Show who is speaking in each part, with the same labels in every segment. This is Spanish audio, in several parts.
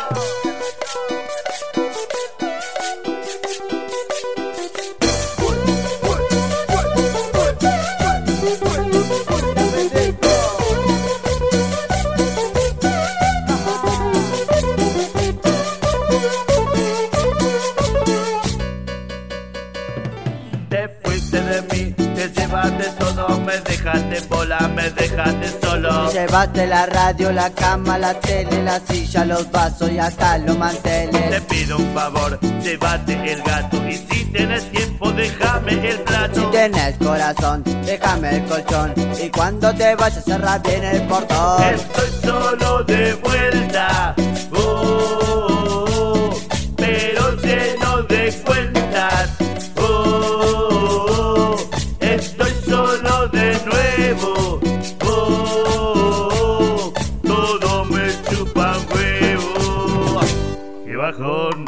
Speaker 1: Te fuiste de mí, te llevaste todo, me dejaste en bola, me dejaste solo.
Speaker 2: Llevaste la radio, la cama, la tele, la silla, los vasos y hasta los manteles.
Speaker 1: Te pido un favor, llévate el gato y si tenés tiempo déjame el plato.
Speaker 2: Si tenés corazón, déjame el colchón y cuando te vayas cerra bien el portón.
Speaker 1: Estoy solo de vuelta, pero lleno de cuentas. Estoy solo de nuevo, todo me chupa huevo. ¡Qué bajón!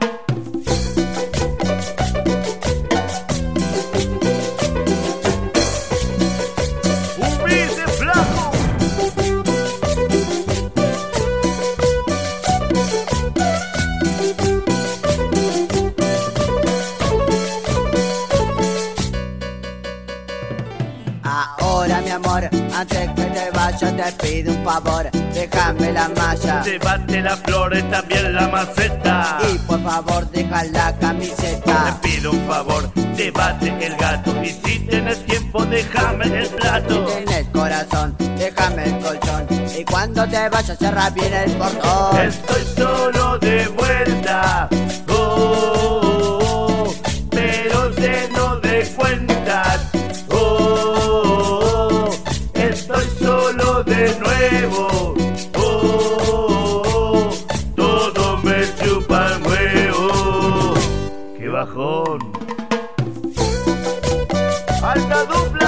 Speaker 1: ¡Humilde flaco!
Speaker 2: Ahora mi amor, antes que te vayas te pido un favor, déjame la malla.
Speaker 1: Llévate las flores, también la maceta.
Speaker 2: Y por favor deja la
Speaker 1: Te
Speaker 2: camiseta.
Speaker 1: pido un favor, llévate el gato y si tienes tiempo déjame el plato.
Speaker 2: Si tienes corazón, déjame el colchón y cuando te vayas cerra bien el portón.
Speaker 1: Estoy solo de vuelta, pero lleno de cuentas. Estoy solo de nuevo, todo me chupa el huevo. ¡Qué bajón! ¡Alta dupla!